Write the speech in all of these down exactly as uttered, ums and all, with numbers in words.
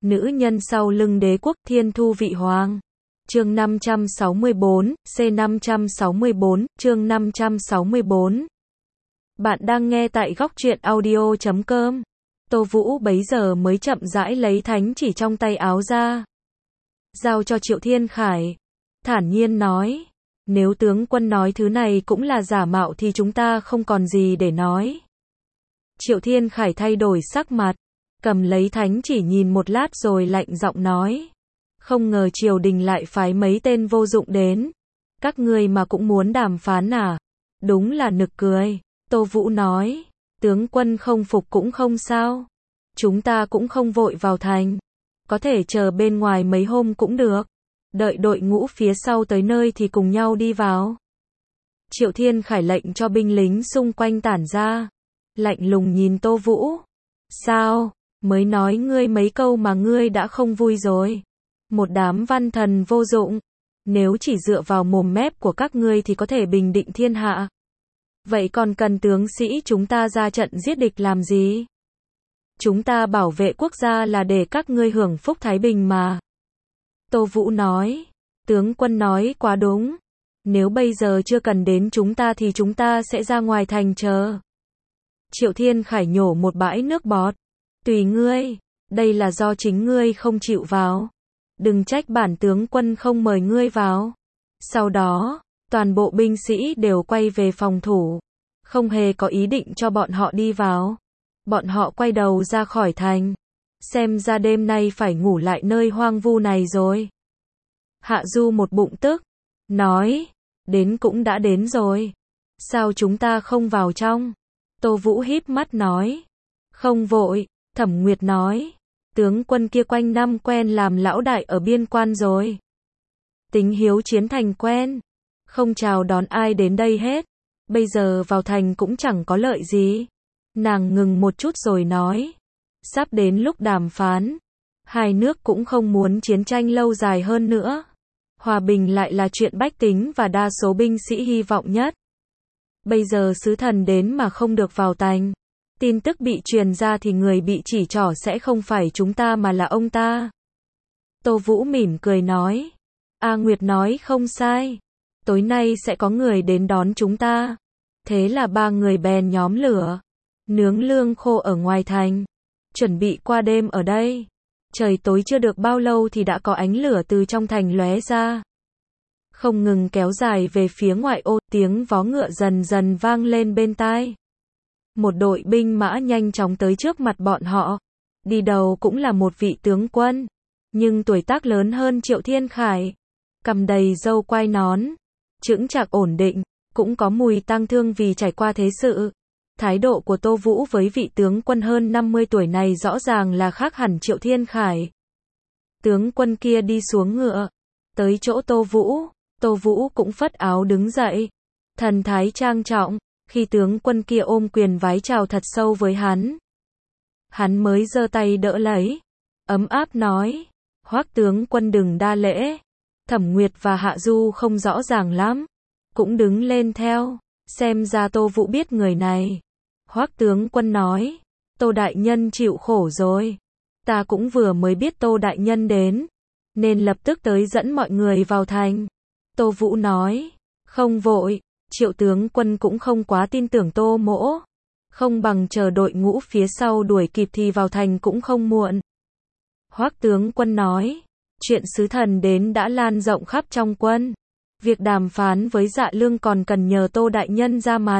nữ nhân sau lưng đế quốc Thiên Thu Vị Hoàng. Chương năm trăm sáu mươi bốn, C năm trăm sáu mươi bốn, chương năm trăm sáu mươi bốn. Bạn đang nghe tại góc truyện audio chấm com. Tô Vũ bấy giờ mới chậm rãi lấy thánh chỉ trong tay áo ra, giao cho Triệu Thiên Khải, thản nhiên nói, nếu tướng quân nói thứ này cũng là giả mạo thì chúng ta không còn gì để nói. Triệu Thiên Khải thay đổi sắc mặt, cầm lấy thánh chỉ nhìn một lát rồi lạnh giọng nói, không ngờ triều đình lại phái mấy tên vô dụng đến, các ngươi mà cũng muốn đàm phán à? Đúng là nực cười. Tô Vũ nói, tướng quân không phục cũng không sao, chúng ta cũng không vội vào thành, có thể chờ bên ngoài mấy hôm cũng được, đợi đội ngũ phía sau tới nơi thì cùng nhau đi vào. Triệu Thiên Khải lệnh cho binh lính xung quanh tản ra, lạnh lùng nhìn Tô Vũ, sao, mới nói ngươi mấy câu mà ngươi đã không vui rồi, một đám văn thần vô dụng, nếu chỉ dựa vào mồm mép của các ngươi thì có thể bình định thiên hạ, vậy còn cần tướng sĩ chúng ta ra trận giết địch làm gì? Chúng ta bảo vệ quốc gia là để các ngươi hưởng phúc thái bình mà. Tô Vũ nói, tướng quân nói quá đúng, nếu bây giờ chưa cần đến chúng ta thì chúng ta sẽ ra ngoài thành chờ. Triệu Thiên Khải nhổ một bãi nước bọt, tùy ngươi, đây là do chính ngươi không chịu vào, đừng trách bản tướng quân không mời ngươi vào. Sau đó, toàn bộ binh sĩ đều quay về phòng thủ, không hề có ý định cho bọn họ đi vào. Bọn họ quay đầu ra khỏi thành, xem ra đêm nay phải ngủ lại nơi hoang vu này rồi. Hạ Du một bụng tức, nói, đến cũng đã đến rồi, sao chúng ta không vào trong? Tô Vũ híp mắt nói, không vội. Thẩm Nguyệt nói, tướng quân kia quanh năm quen làm lão đại ở biên quan rồi, tính hiếu chiến thành quen, không chào đón ai đến đây hết, bây giờ vào thành cũng chẳng có lợi gì. Nàng ngừng một chút rồi nói, sắp đến lúc đàm phán, hai nước cũng không muốn chiến tranh lâu dài hơn nữa, hòa bình lại là chuyện bách tính và đa số binh sĩ hy vọng nhất. Bây giờ sứ thần đến mà không được vào thành, tin tức bị truyền ra thì người bị chỉ trỏ sẽ không phải chúng ta mà là ông ta. Tô Vũ mỉm cười nói, A Nguyệt nói không sai, tối nay sẽ có người đến đón chúng ta. Thế là ba người bèn nhóm lửa, nướng lương khô ở ngoài thành, chuẩn bị qua đêm ở đây. Trời tối chưa được bao lâu thì đã có ánh lửa từ trong thành lóe ra, không ngừng kéo dài về phía ngoại ô, tiếng vó ngựa dần dần vang lên bên tai. Một đội binh mã nhanh chóng tới trước mặt bọn họ, đi đầu cũng là một vị tướng quân, nhưng tuổi tác lớn hơn Triệu Thiên Khải, cằm đầy râu quai nón, chững chạc ổn định, cũng có mùi tang thương vì trải qua thế sự. Thái độ của Tô Vũ với vị tướng quân hơn năm mươi tuổi này rõ ràng là khác hẳn Triệu Thiên Khải. Tướng quân kia đi xuống ngựa, tới chỗ Tô Vũ, Tô Vũ cũng phất áo đứng dậy, thần thái trang trọng, khi tướng quân kia ôm quyền vái chào thật sâu với hắn. Hắn mới giơ tay đỡ lấy, ấm áp nói, Hoắc tướng quân đừng đa lễ. Thẩm Nguyệt và Hạ Du không rõ ràng lắm, cũng đứng lên theo, xem ra Tô Vũ biết người này. Hoắc tướng quân nói, Tô đại nhân chịu khổ rồi, ta cũng vừa mới biết Tô đại nhân đến, nên lập tức tới dẫn mọi người vào thành. Tô Vũ nói, không vội, Triệu tướng quân cũng không quá tin tưởng Tô mỗ, không bằng chờ đội ngũ phía sau đuổi kịp thì vào thành cũng không muộn. Hoắc tướng quân nói, chuyện sứ thần đến đã lan rộng khắp trong quân, việc đàm phán với Dạ Lương còn cần nhờ Tô đại nhân ra mặt.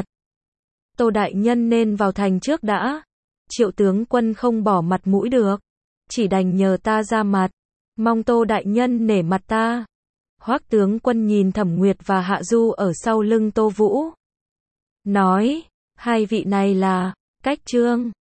Tô đại nhân nên vào thành trước đã, Triệu tướng quân không bỏ mặt mũi được, chỉ đành nhờ ta ra mặt, mong Tô đại nhân nể mặt ta. Hoắc tướng quân nhìn Thẩm Nguyệt và Hạ Du ở sau lưng Tô Vũ, nói, hai vị này là Cách Trương,